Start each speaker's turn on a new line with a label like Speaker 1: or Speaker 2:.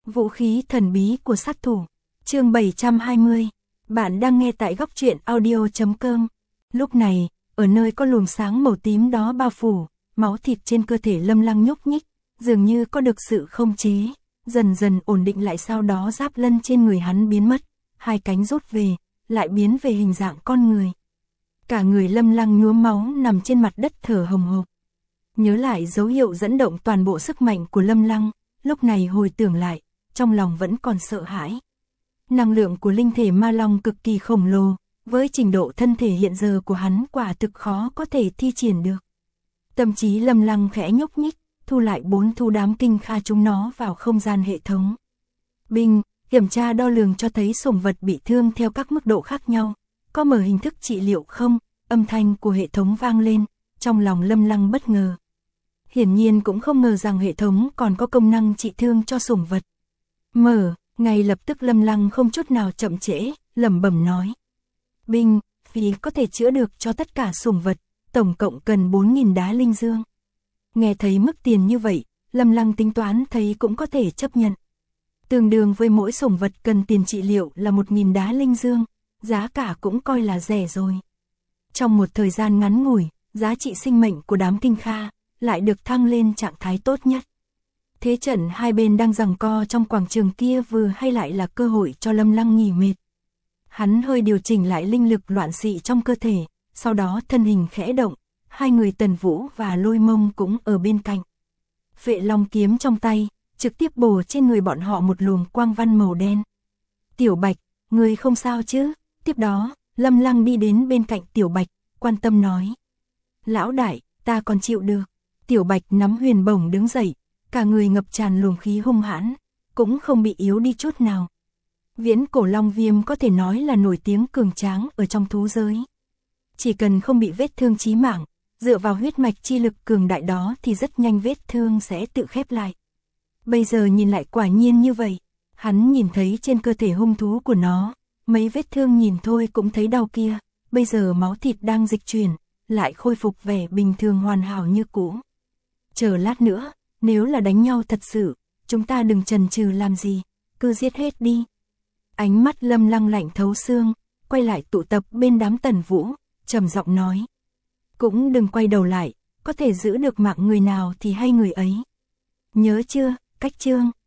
Speaker 1: Vũ khí thần bí của sát thủ. Chương 720. Bạn đang nghe tại góc truyện audio.com. Lúc này, ở nơi có luồng sáng màu tím đó bao phủ, máu thịt trên cơ thể Lâm Lăng nhúc nhích, dường như có được sự không chế, dần dần ổn định lại, sau đó giáp lân trên người hắn biến mất, hai cánh rút về, lại biến về hình dạng con người. Cả người Lâm Lăng nhuốm máu nằm trên mặt đất thở hồng hộc. Nhớ lại dấu hiệu dẫn động toàn bộ sức mạnh của Lâm Lăng, lúc này hồi tưởng lại, trong lòng vẫn còn sợ hãi. Năng lượng của linh thể ma long cực kỳ khổng lồ, với trình độ thân thể hiện giờ của hắn quả thực khó có thể thi triển được. Tâm trí Lâm Lăng khẽ nhúc nhích, thu lại 4 thu đám kinh kha chúng nó vào không gian hệ thống. Binh, kiểm tra đo lường cho thấy sủng vật bị thương theo các mức độ khác nhau, có mở hình thức trị liệu không? Âm thanh của hệ thống vang lên, trong lòng Lâm Lăng bất ngờ. Hiển nhiên cũng không ngờ rằng hệ thống còn có công năng trị thương cho sủng vật. Mở, ngay lập tức Lâm Lăng không chút nào chậm trễ, lẩm bẩm nói. Binh, phí có thể chữa được cho tất cả sủng vật, tổng cộng cần 4.000 đá linh dương. Nghe thấy mức tiền như vậy, Lâm Lăng tính toán thấy cũng có thể chấp nhận. Tương đương với mỗi sủng vật cần tiền trị liệu là 1.000 đá linh dương, giá cả cũng coi là rẻ rồi. Trong một thời gian ngắn ngủi, giá trị sinh mệnh của đám kinh kha lại được thăng lên trạng thái tốt nhất. Thế trận hai bên đang giằng co trong quảng trường kia vừa hay lại là cơ hội cho Lâm Lăng nghỉ mệt. Hắn hơi điều chỉnh lại linh lực loạn xị trong cơ thể, sau đó thân hình khẽ động, hai người Tần Vũ và Lôi Mông cũng ở bên cạnh. Phệ long kiếm trong tay, trực tiếp bổ trên người bọn họ một luồng quang văn màu đen. Tiểu Bạch, ngươi không sao chứ? Tiếp đó, Lâm Lăng đi đến bên cạnh Tiểu Bạch, quan tâm nói. Lão đại, ta còn chịu được. Tiểu Bạch nắm huyền bổng đứng dậy, cả người ngập tràn luồng khí hung hãn, cũng không bị yếu đi chút nào. Viễn cổ long viêm có thể nói là nổi tiếng cường tráng ở trong thú giới. Chỉ cần không bị vết thương chí mạng, dựa vào huyết mạch chi lực cường đại đó thì rất nhanh vết thương sẽ tự khép lại. Bây giờ nhìn lại quả nhiên như vậy, hắn nhìn thấy trên cơ thể hung thú của nó, mấy vết thương nhìn thôi cũng thấy đau kia, bây giờ máu thịt đang dịch chuyển, lại khôi phục vẻ bình thường hoàn hảo như cũ. Chờ lát nữa, nếu là đánh nhau thật sự, chúng ta đừng chần chừ làm gì, cứ giết hết đi. Ánh mắt Lâm Lăng lạnh thấu xương, quay lại tụ tập bên đám Tần Vũ, trầm giọng nói. Cũng đừng quay đầu lại, có thể giữ được mạng người nào thì hay người ấy. Nhớ chưa, cách chương.